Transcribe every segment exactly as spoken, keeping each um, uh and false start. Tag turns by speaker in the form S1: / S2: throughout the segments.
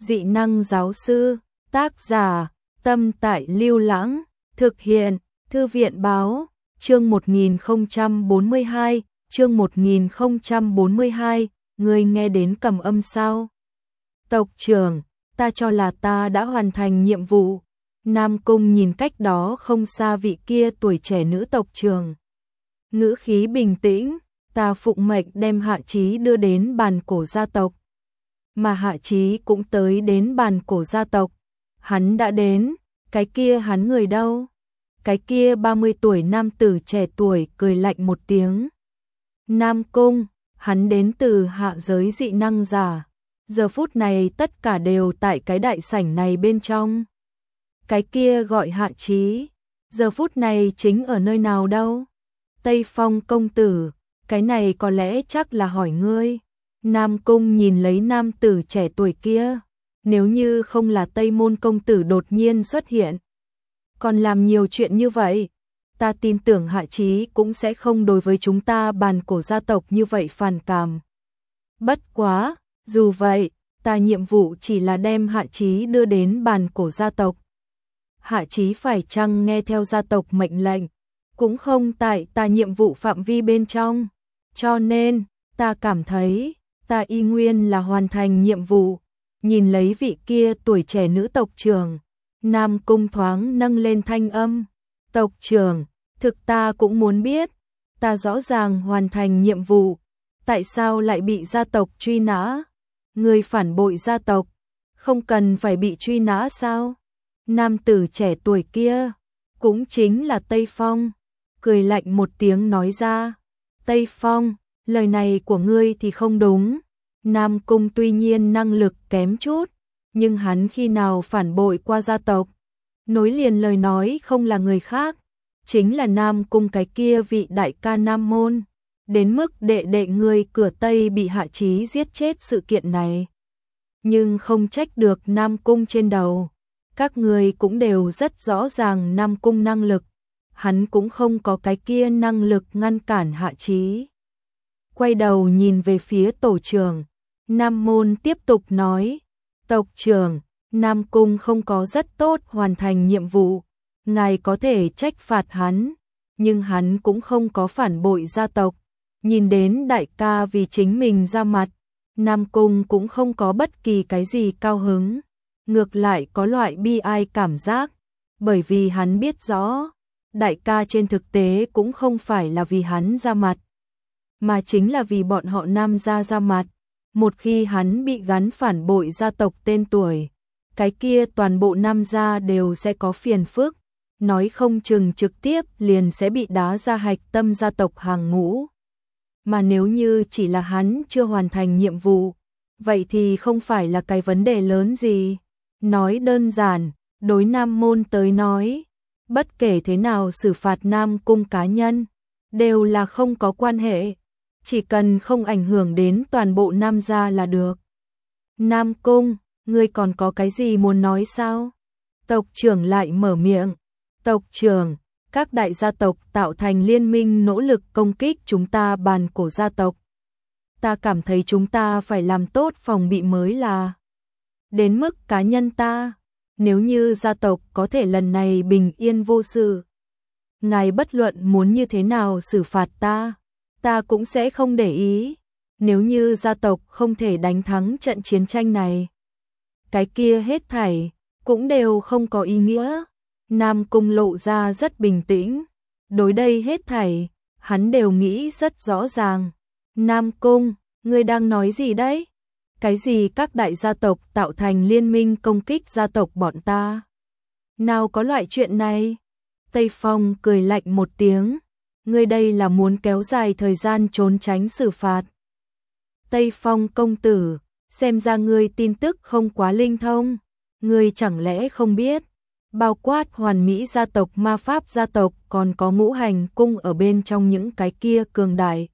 S1: Dị năng giáo sư, tác giả, Tâm Tại Lưu Lãng, thực hiện, Thư viện báo, chương một nghìn không trăm bốn mươi hai, chương một nghìn không trăm bốn mươi hai, người nghe đến cầm âm sao? Tộc trưởng, ta cho là ta đã hoàn thành nhiệm vụ. Nam Cung nhìn cách đó không xa vị kia tuổi trẻ nữ tộc trưởng. Ngữ khí bình tĩnh, ta phụng mệnh đem Hạ Chí đưa đến bàn cổ gia tộc. Mà Hạ Chí cũng tới đến bàn cổ gia tộc. Hắn đã đến, cái kia hắn người đâu? Cái kia ba mươi tuổi nam tử trẻ tuổi cười lạnh một tiếng. Nam Cung, hắn đến từ hạ giới dị năng giả. Giờ phút này tất cả đều tại cái đại sảnh này bên trong. Cái kia gọi Hạ Chí, giờ phút này chính ở nơi nào đâu? Tây Phong công tử, cái này có lẽ chắc là hỏi ngươi. Nam Cung nhìn lấy nam tử trẻ tuổi kia, nếu như không là Tây Môn công tử đột nhiên xuất hiện, còn làm nhiều chuyện như vậy, ta tin tưởng Hạ Chí cũng sẽ không đối với chúng ta bàn cổ gia tộc như vậy phản cảm. Bất quá, dù vậy, ta nhiệm vụ chỉ là đem Hạ Chí đưa đến bàn cổ gia tộc. Hạ Chí phải chăng nghe theo gia tộc mệnh lệnh, cũng không tại ta nhiệm vụ phạm vi bên trong, cho nên, ta cảm thấy, ta y nguyên là hoàn thành nhiệm vụ. Nhìn lấy vị kia tuổi trẻ nữ tộc trưởng, Nam Cung thoáng nâng lên thanh âm. Tộc trưởng, thực ta cũng muốn biết, ta rõ ràng hoàn thành nhiệm vụ, tại sao lại bị gia tộc truy nã? Người phản bội gia tộc, không cần phải bị truy nã sao? Nam tử trẻ tuổi kia, cũng chính là Tây Phong, cười lạnh một tiếng nói ra. Tây Phong, lời này của ngươi thì không đúng. Nam Cung tuy nhiên năng lực kém chút, nhưng hắn khi nào phản bội qua gia tộc? Nối liền lời nói không là người khác, chính là Nam Cung cái kia vị đại ca Nam Môn, đến mức đệ đệ người cửa Tây bị Hạ Chí giết chết sự kiện này. Nhưng không trách được Nam Cung trên đầu, các người cũng đều rất rõ ràng Nam Cung năng lực, hắn cũng không có cái kia năng lực ngăn cản Hạ Chí. Quay đầu nhìn về phía tổ trưởng, Nam Môn tiếp tục nói, tộc trưởng, Nam Cung không có rất tốt hoàn thành nhiệm vụ, ngài có thể trách phạt hắn, nhưng hắn cũng không có phản bội gia tộc. Nhìn đến đại ca vì chính mình ra mặt, Nam Cung cũng không có bất kỳ cái gì cao hứng, ngược lại có loại bi ai cảm giác, bởi vì hắn biết rõ, đại ca trên thực tế cũng không phải là vì hắn ra mặt, mà chính là vì bọn họ Nam gia ra mặt. Một khi hắn bị gắn phản bội gia tộc tên tuổi, cái kia toàn bộ Nam gia đều sẽ có phiền phức, nói không chừng trực tiếp liền sẽ bị đá ra hạch tâm gia tộc hàng ngũ. Mà nếu như chỉ là hắn chưa hoàn thành nhiệm vụ, vậy thì không phải là cái vấn đề lớn gì. Nói đơn giản, đối Nam Môn tới nói, bất kể thế nào xử phạt Nam Cung cá nhân, đều là không có quan hệ. Chỉ cần không ảnh hưởng đến toàn bộ Nam gia là được. Nam Cung, ngươi còn có cái gì muốn nói sao? Tộc trưởng lại mở miệng. Tộc trưởng, các đại gia tộc tạo thành liên minh nỗ lực công kích chúng ta bàn cổ gia tộc. Ta cảm thấy chúng ta phải làm tốt phòng bị mới là. Đến mức cá nhân ta, nếu như gia tộc có thể lần này bình yên vô sự, ngài bất luận muốn như thế nào xử phạt ta, ta cũng sẽ không để ý. Nếu như gia tộc không thể đánh thắng trận chiến tranh này, cái kia hết thảy cũng đều không có ý nghĩa. Nam Cung lộ ra rất bình tĩnh, đối đây hết thảy, hắn đều nghĩ rất rõ ràng. Nam Cung, ngươi đang nói gì đấy? Cái gì các đại gia tộc tạo thành liên minh công kích gia tộc bọn ta? Nào có loại chuyện này? Tây Phong cười lạnh một tiếng, ngươi đây là muốn kéo dài thời gian trốn tránh xử phạt. Tây Phong công tử, xem ra ngươi tin tức không quá linh thông, ngươi chẳng lẽ không biết, bao quát hoàn mỹ gia tộc ma pháp gia tộc còn có ngũ hành cung ở bên trong những cái kia cường đại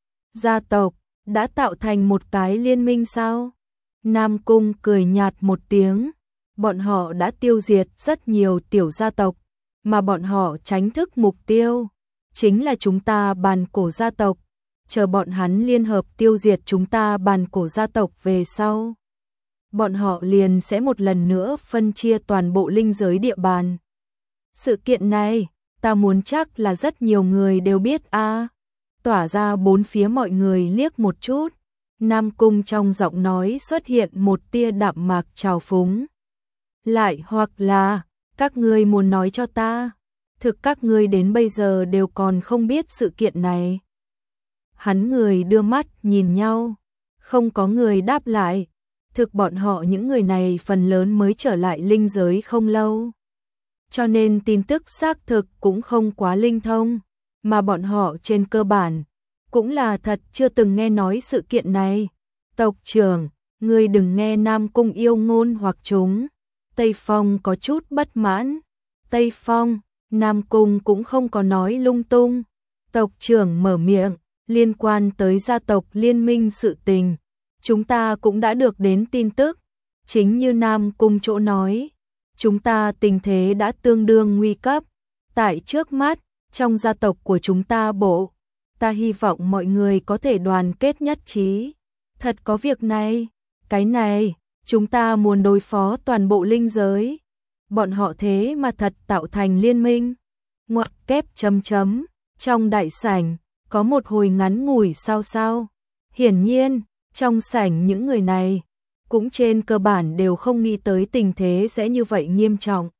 S1: gia tộc, đã tạo thành một cái liên minh sao? Nam Cung cười nhạt một tiếng, bọn họ đã tiêu diệt rất nhiều tiểu gia tộc, mà bọn họ tránh thức mục tiêu chính là chúng ta bàn cổ gia tộc, chờ bọn hắn liên hợp tiêu diệt chúng ta bàn cổ gia tộc về sau. bọn họ liền sẽ một lần nữa phân chia toàn bộ linh giới địa bàn. Sự kiện này, ta muốn chắc là rất nhiều người đều biết a. À. Tỏa ra bốn phía mọi người liếc một chút, Nam Cung trong giọng nói xuất hiện một tia đạm mạc trào phúng. Lại hoặc là, các ngươi muốn nói cho ta, thực các ngươi đến bây giờ đều còn không biết sự kiện này. Hắn người đưa mắt nhìn nhau, không có người đáp lại, thực bọn họ những người này phần lớn mới trở lại linh giới không lâu. Cho nên tin tức xác thực cũng không quá linh thông, mà bọn họ trên cơ bản cũng là thật chưa từng nghe nói sự kiện này. Tộc trưởng, ngươi đừng nghe Nam Cung yêu ngôn hoặc chúng. Tây Phong có chút bất mãn. Tây Phong, Nam Cung cũng không có nói lung tung. Tộc trưởng mở miệng, liên quan tới gia tộc liên minh sự tình. Chúng ta cũng đã được đến tin tức. Chính như Nam Cung chỗ nói, chúng ta tình thế đã tương đương nguy cấp. Tại trước mắt, trong gia tộc của chúng ta bộ, ta hy vọng mọi người có thể đoàn kết nhất trí. Thật có việc này, cái này, chúng ta muốn đối phó toàn bộ linh giới. Bọn họ thế mà thật tạo thành liên minh. Ngoặc kép chấm chấm, trong đại sảnh, có một hồi ngắn ngủi sao sao. Hiển nhiên, trong sảnh những người này, cũng trên cơ bản đều không nghĩ tới tình thế sẽ như vậy nghiêm trọng.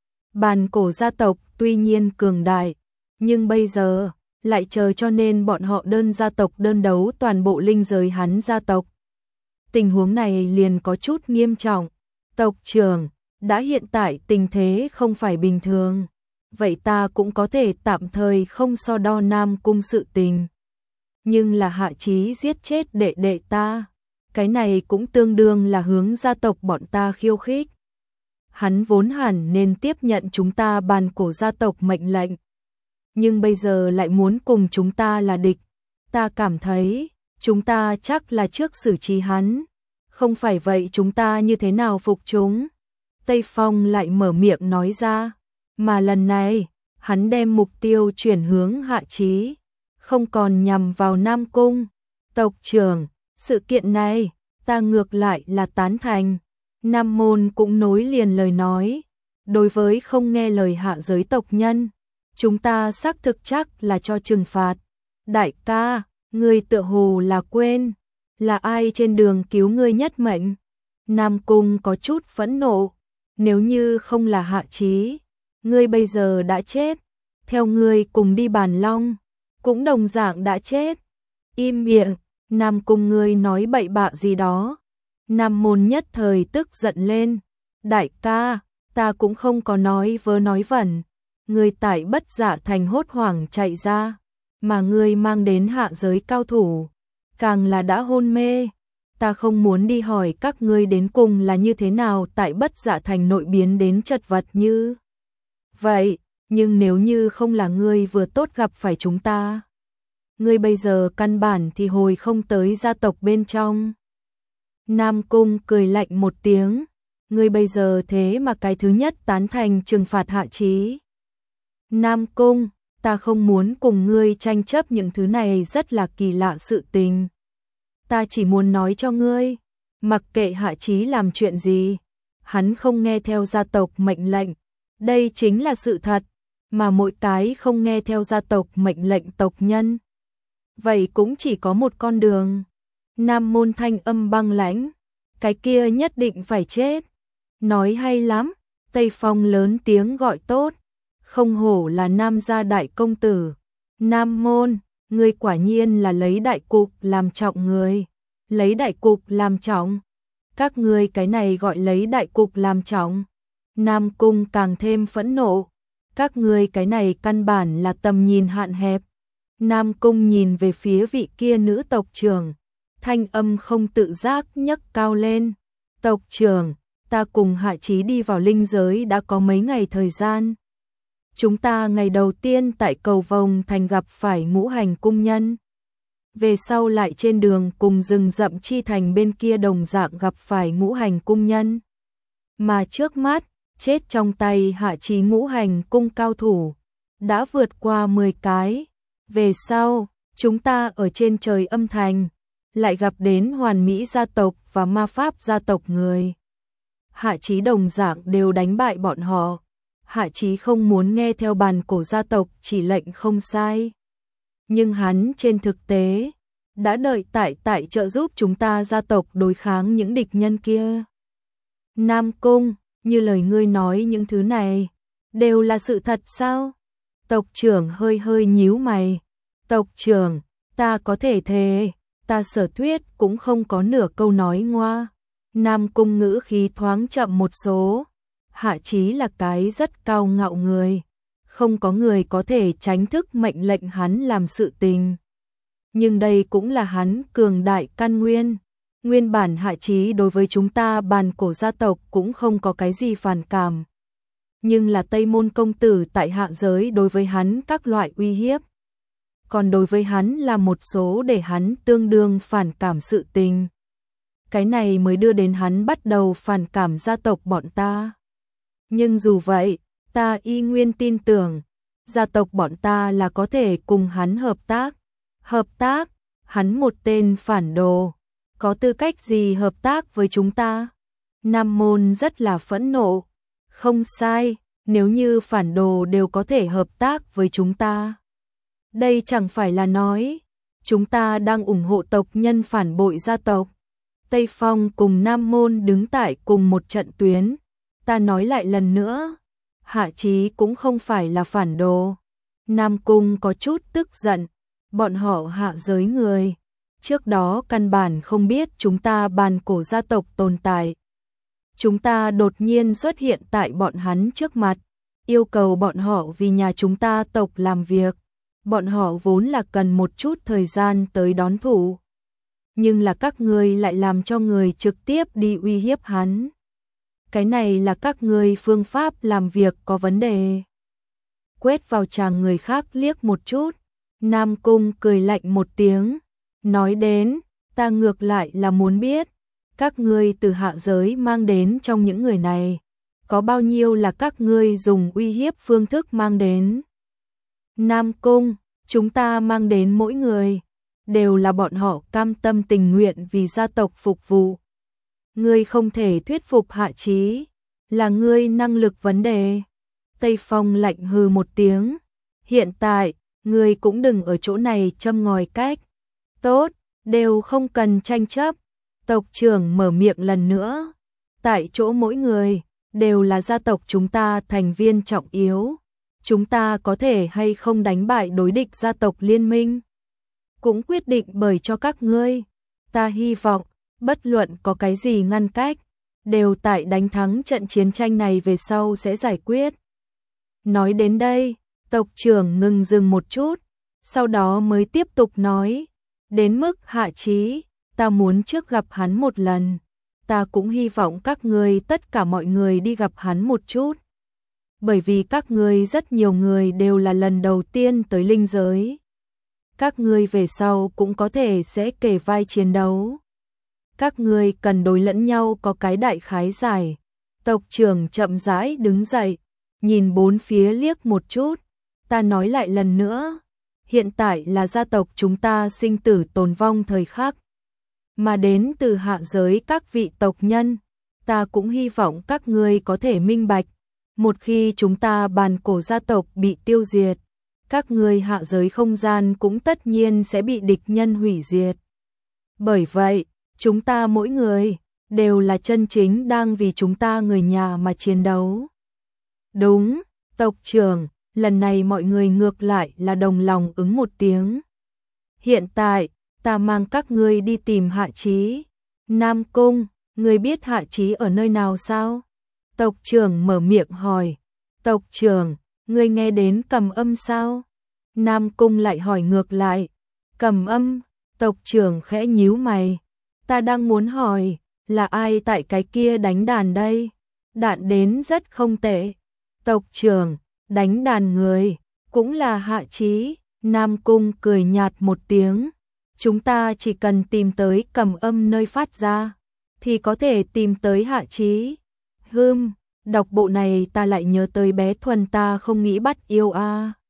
S1: Bàn cổ gia tộc tuy nhiên cường đại, nhưng bây giờ lại chờ cho nên bọn họ đơn gia tộc đơn đấu toàn bộ linh giới hắn gia tộc. Tình huống này liền có chút nghiêm trọng. Tộc trưởng, đã hiện tại tình thế không phải bình thường, vậy ta cũng có thể tạm thời không so đo Nam Cung sự tình. Nhưng là Hạ Chí giết chết đệ đệ ta, cái này cũng tương đương là hướng gia tộc bọn ta khiêu khích. Hắn vốn hẳn nên tiếp nhận chúng ta bàn cổ gia tộc mệnh lệnh, nhưng bây giờ lại muốn cùng chúng ta là địch. Ta cảm thấy, chúng ta chắc là trước xử trí hắn, không phải vậy chúng ta như thế nào phục chúng. Tây Phong lại mở miệng nói ra, mà lần này, hắn đem mục tiêu chuyển hướng Hạ Chí, không còn nhằm vào Nam Cung. Tộc trưởng, sự kiện này, ta ngược lại là tán thành. Nam Môn cũng nối liền lời nói, đối với không nghe lời hạ giới tộc nhân, chúng ta xác thực chắc là cho trừng phạt. Đại ca, ngươi tựa hồ là quên, là ai trên đường cứu ngươi nhất mệnh? Nam Cung có chút phẫn nộ, nếu như không là Hạ Chí, ngươi bây giờ đã chết, theo ngươi cùng đi Bàn Long, cũng đồng dạng đã chết. Im miệng, Nam Cung ngươi nói bậy bạ gì đó. Nam Môn nhất thời tức giận lên, đại ca, ta cũng không có nói vớ nói vẩn, ngươi tại Bất Dạ Thành hốt hoảng chạy ra, mà ngươi mang đến hạ giới cao thủ, càng là đã hôn mê. Ta không muốn đi hỏi các ngươi đến cùng là như thế nào tại Bất Dạ Thành nội biến đến chật vật như vậy, nhưng nếu như không là ngươi vừa tốt gặp phải chúng ta, ngươi bây giờ căn bản thì hồi không tới gia tộc bên trong. Nam Cung cười lạnh một tiếng, ngươi bây giờ thế mà cái thứ nhất tán thành trừng phạt Hạ Chí. Nam Cung, ta không muốn cùng ngươi tranh chấp những thứ này rất là kỳ lạ sự tình. Ta chỉ muốn nói cho ngươi, mặc kệ Hạ Chí làm chuyện gì, hắn không nghe theo gia tộc mệnh lệnh, đây chính là sự thật, mà mỗi cái không nghe theo gia tộc mệnh lệnh tộc nhân, vậy cũng chỉ có một con đường. Nam Môn thanh âm băng lãnh, cái kia nhất định phải chết. Nói hay lắm, Tây Phong lớn tiếng gọi tốt, không hổ là Nam gia đại công tử. Nam Môn, ngươi quả nhiên là lấy đại cục làm trọng người, lấy đại cục làm trọng. Các ngươi cái này gọi lấy đại cục làm trọng. Nam Cung càng thêm phẫn nộ, các ngươi cái này căn bản là tầm nhìn hạn hẹp. Nam Cung nhìn về phía vị kia nữ tộc trưởng, thanh âm không tự giác nhấc cao lên. Tộc trưởng, ta cùng Hạ Chí đi vào linh giới đã có mấy ngày thời gian. Chúng ta ngày đầu tiên tại Cầu Vồng Thành gặp phải Ngũ Hành cung nhân. Về sau lại trên đường cùng rừng rậm chi thành bên kia đồng dạng gặp phải Ngũ Hành cung nhân. Mà trước mắt, chết trong tay Hạ Chí Ngũ Hành cung cao thủ, đã vượt qua mười cái. Về sau, chúng ta ở trên trời âm thành, lại gặp đến hoàn mỹ gia tộc và ma pháp gia tộc người. Hạ Chí đồng dạng đều đánh bại bọn họ. Hạ Chí không muốn nghe theo bàn cổ gia tộc chỉ lệnh không sai. Nhưng hắn trên thực tế đã đợi tại tại trợ giúp chúng ta gia tộc đối kháng những địch nhân kia. Nam Cung, như lời ngươi nói những thứ này, đều là sự thật sao? Tộc trưởng hơi hơi nhíu mày. Tộc trưởng, ta có thể thề, ta Sở Thuyết cũng không có nửa câu nói ngoa. Nam Cung ngữ khí thoáng chậm một số. Hạ Chí là cái rất cao ngạo người. Không có người có thể tránh thức mệnh lệnh hắn làm sự tình. Nhưng đây cũng là hắn cường đại căn nguyên. Nguyên bản Hạ Chí đối với chúng ta bàn cổ gia tộc cũng không có cái gì phản cảm. Nhưng là Tây Môn công tử tại hạ giới đối với hắn các loại uy hiếp. Còn đối với hắn là một số để hắn tương đương phản cảm sự tình. Cái này mới đưa đến hắn bắt đầu phản cảm gia tộc bọn ta. Nhưng dù vậy, ta y nguyên tin tưởng, gia tộc bọn ta là có thể cùng hắn hợp tác. Hợp tác? Hắn một tên phản đồ, có tư cách gì hợp tác với chúng ta? Nam Môn rất là phẫn nộ. Không sai, nếu như phản đồ đều có thể hợp tác với chúng ta. Đây chẳng phải là nói, chúng ta đang ủng hộ tộc nhân phản bội gia tộc. Tây Phong cùng Nam Môn đứng tại cùng một trận tuyến. Ta nói lại lần nữa, Hạ Chí cũng không phải là phản đồ. Nam Cung có chút tức giận, bọn họ hạ giới người. Trước đó căn bản không biết chúng ta bàn cổ gia tộc tồn tại. Chúng ta đột nhiên xuất hiện tại bọn hắn trước mặt, yêu cầu bọn họ vì nhà chúng ta tộc làm việc. Bọn họ vốn là cần một chút thời gian tới đón thủ. Nhưng là các ngươi lại làm cho người trực tiếp đi uy hiếp hắn. Cái này là các ngươi phương pháp làm việc có vấn đề. Quét vào chàng người khác liếc một chút, Nam Cung cười lạnh một tiếng, nói đến, ta ngược lại là muốn biết, các ngươi từ hạ giới mang đến trong những người này, có bao nhiêu là các ngươi dùng uy hiếp phương thức mang đến. Nam Cung, chúng ta mang đến mỗi người, đều là bọn họ cam tâm tình nguyện vì gia tộc phục vụ. Ngươi không thể thuyết phục Hạ Chí, là ngươi năng lực vấn đề. Tây Phong lạnh hừ một tiếng, hiện tại, ngươi cũng đừng ở chỗ này châm ngòi cách. Tốt, đều không cần tranh chấp. Tộc trưởng mở miệng lần nữa, tại chỗ mỗi người, đều là gia tộc chúng ta thành viên trọng yếu. Chúng ta có thể hay không đánh bại đối địch gia tộc liên minh, cũng quyết định bởi cho các ngươi. Ta hy vọng, bất luận có cái gì ngăn cách, đều tại đánh thắng trận chiến tranh này về sau sẽ giải quyết. Nói đến đây, tộc trưởng ngừng dừng một chút, sau đó mới tiếp tục nói, đến mức Hạ Chí, ta muốn trước gặp hắn một lần, ta cũng hy vọng các ngươi tất cả mọi người đi gặp hắn một chút. Bởi vì các ngươi rất nhiều người đều là lần đầu tiên tới linh giới. Các ngươi về sau cũng có thể sẽ kề vai chiến đấu. Các ngươi cần đối lẫn nhau có cái đại khái giải. Tộc trưởng chậm rãi đứng dậy, nhìn bốn phía liếc một chút. Ta nói lại lần nữa, hiện tại là gia tộc chúng ta sinh tử tồn vong thời khắc. Mà đến từ hạ giới các vị tộc nhân, ta cũng hy vọng các ngươi có thể minh bạch. Một khi chúng ta bàn cổ gia tộc bị tiêu diệt, các ngươi hạ giới không gian cũng tất nhiên sẽ bị địch nhân hủy diệt. Bởi vậy, chúng ta mỗi người, đều là chân chính đang vì chúng ta người nhà mà chiến đấu. Đúng, tộc trưởng, lần này mọi người ngược lại là đồng lòng ứng một tiếng. Hiện tại, ta mang các ngươi đi tìm Hạ Chí. Nam Cung, ngươi biết Hạ Chí ở nơi nào sao? Tộc trưởng mở miệng hỏi. Tộc trưởng, ngươi nghe đến Cầm Âm sao? Nam Cung lại hỏi ngược lại. Cầm Âm, tộc trưởng khẽ nhíu mày. Ta đang muốn hỏi, là ai tại cái kia đánh đàn đây? Đạn đến rất không tệ. Tộc trưởng, đánh đàn người, cũng là Hạ Chí. Nam Cung cười nhạt một tiếng. Chúng ta chỉ cần tìm tới Cầm Âm nơi phát ra, thì có thể tìm tới Hạ Chí. Hừm, đọc bộ này ta lại nhớ tới bé Thuần ta không nghĩ bắt yêu a.